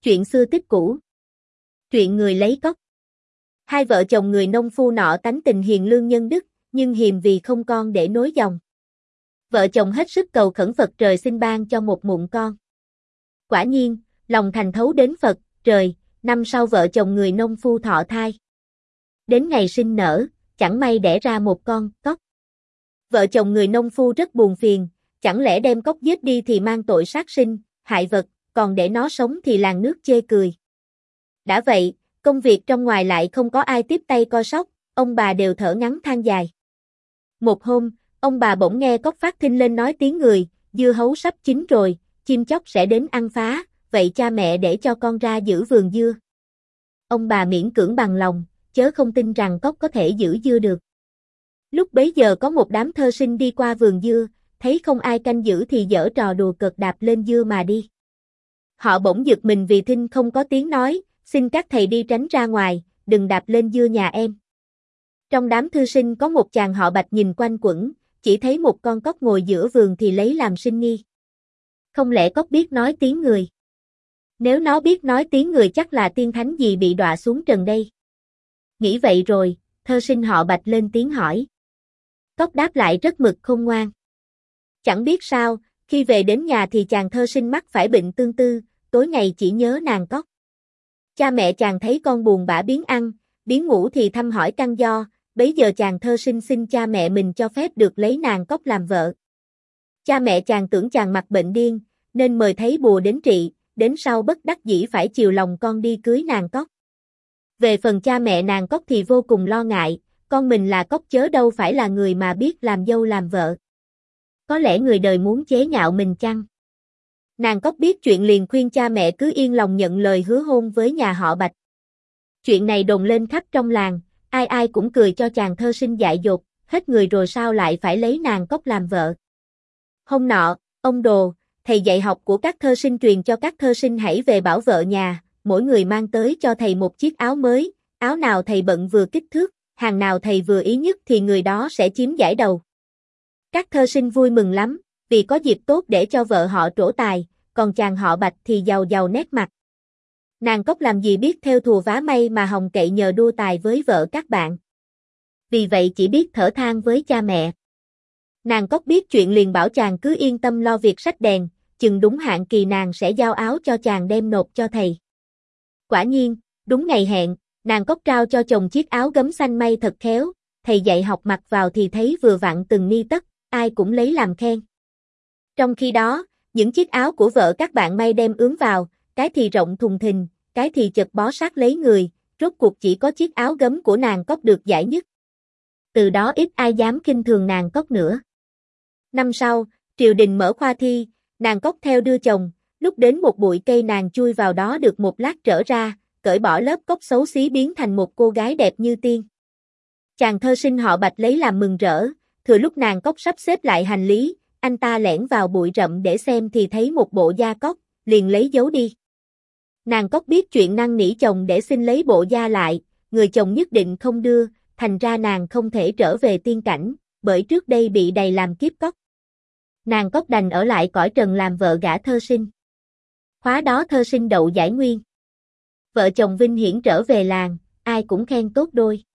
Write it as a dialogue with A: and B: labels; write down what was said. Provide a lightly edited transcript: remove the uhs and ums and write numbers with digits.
A: Chuyện xưa tích cũ. Truyện người lấy cóc. Hai vợ chồng người nông phu nọ tánh tình hiền lương nhân đức, nhưng hiềm vì không con để nối dòng. Vợ chồng hết sức cầu khẩn Phật trời xin ban cho một mụn con. Quả nhiên, lòng thành thấu đến Phật, trời, năm sau vợ chồng người nông phu thọ thai. Đến ngày sinh nở, chẳng may đẻ ra một con cóc. Vợ chồng người nông phu rất buồn phiền, chẳng lẽ đem cóc giết đi thì mang tội sát sinh, hại vật, còn để nó sống thì làng nước chê cười. Đã vậy, công việc trong ngoài lại không có ai tiếp tay coi sóc, ông bà đều thở ngắn than dài. Một hôm, ông bà bỗng nghe cóc phát thinh lên nói tiếng người, dưa hấu sắp chín rồi, chim chóc sẽ đến ăn phá, vậy cha mẹ để cho con ra giữ vườn dưa. Ông bà miễn cưỡng bằng lòng, chớ không tin rằng cóc có thể giữ dưa được. Lúc bấy giờ có một đám thơ sinh đi qua vườn dưa, thấy không ai canh giữ thì giở trò đùa cợt đạp lên dưa mà đi. Họ bỗng giật mình vì thinh không có tiếng nói, xin các thầy đi tránh ra ngoài, đừng đạp lên dưa nhà em. Trong đám thư sinh có một chàng họ Bạch nhìn quanh quẩn, chỉ thấy một con cóc ngồi giữa vườn thì lấy làm sinh nghi. Không lẽ cóc biết nói tiếng người? Nếu nó biết nói tiếng người chắc là tiên thánh gì bị đọa xuống trần đây. Nghĩ vậy rồi, thơ sinh họ Bạch lên tiếng hỏi. Cóc đáp lại rất mực khôn ngoan. Chẳng biết sao, khi về đến nhà thì chàng thơ sinh mắc phải bệnh tương tư, tối ngày chỉ nhớ nàng cóc. Cha mẹ chàng thấy con buồn bã biếng ăn, biếng ngủ thì thăm hỏi căn do, bấy giờ chàng thơ sinh xin cha mẹ mình cho phép được lấy nàng cóc làm vợ. Cha mẹ chàng tưởng chàng mặc bệnh điên, nên mời thấy bùa đến trị, đến sau bất đắc dĩ phải chiều lòng con đi cưới nàng cóc. Về phần cha mẹ nàng cóc thì vô cùng lo ngại, con mình là cóc chớ đâu phải là người mà biết làm dâu làm vợ. Có lẽ người đời muốn chế nhạo mình chăng? Nàng cóc biết chuyện liền khuyên cha mẹ cứ yên lòng nhận lời hứa hôn với nhà họ Bạch. Chuyện này đồn lên khắp trong làng, ai ai cũng cười cho chàng thơ sinh dại dột, hết người rồi sao lại phải lấy nàng cóc làm vợ. Hôm nọ, ông Đồ, thầy dạy học của các thơ sinh truyền cho các thơ sinh hãy về bảo vợ nhà, mỗi người mang tới cho thầy một chiếc áo mới, áo nào thầy bận vừa kích thước, hàng nào thầy vừa ý nhất thì người đó sẽ chiếm giải đầu. Các thơ sinh vui mừng lắm, vì có dịp tốt để cho vợ họ trổ tài, còn chàng họ Bạch thì giàu giàu nét mặt. Nàng cóc làm gì biết theo thùa vá may mà hòng cậy nhờ đua tài với vợ các bạn. Vì vậy chỉ biết thở than với cha mẹ. Nàng cóc biết chuyện liền bảo chàng cứ yên tâm lo việc xách đèn, chừng đúng hạn kỳ nàng sẽ giao áo cho chàng đem nộp cho thầy. Quả nhiên, đúng ngày hẹn, nàng cóc trao cho chồng chiếc áo gấm xanh may thật khéo, thầy dạy học mặc vào thì thấy vừa vặn từng ni tất, ai cũng lấy làm khen. Trong khi đó, những chiếc áo của vợ các bạn may đem ướm vào, cái thì rộng thùng thình, cái thì chật bó sát lấy người, rốt cuộc chỉ có chiếc áo gấm của nàng cóc được giải nhất. Từ đó ít ai dám khinh thường nàng cóc nữa. Năm sau, triều đình mở khoa thi, nàng cóc theo đưa chồng, lúc đến một bụi cây nàng chui vào đó được một lát trở ra, cởi bỏ lớp cóc xấu xí biến thành một cô gái đẹp như tiên. Chàng thơ sinh họ Bạch lấy làm mừng rỡ, thừa lúc nàng cóc sắp xếp lại hành lý, anh ta lẻn vào bụi rậm để xem thì thấy một bộ da cóc, liền lấy giấu đi. Nàng cóc biết chuyện năn nỉ chồng để xin lấy bộ da lại, người chồng nhất định không đưa, thành ra nàng không thể trở về tiên cảnh, bởi trước đây bị đày làm kiếp cóc. Nàng cóc đành ở lại cõi trần làm vợ gả thơ sinh. Khóa đó thơ sinh đậu giải nguyên. Vợ chồng vinh hiển trở về làng, ai cũng khen tốt đôi.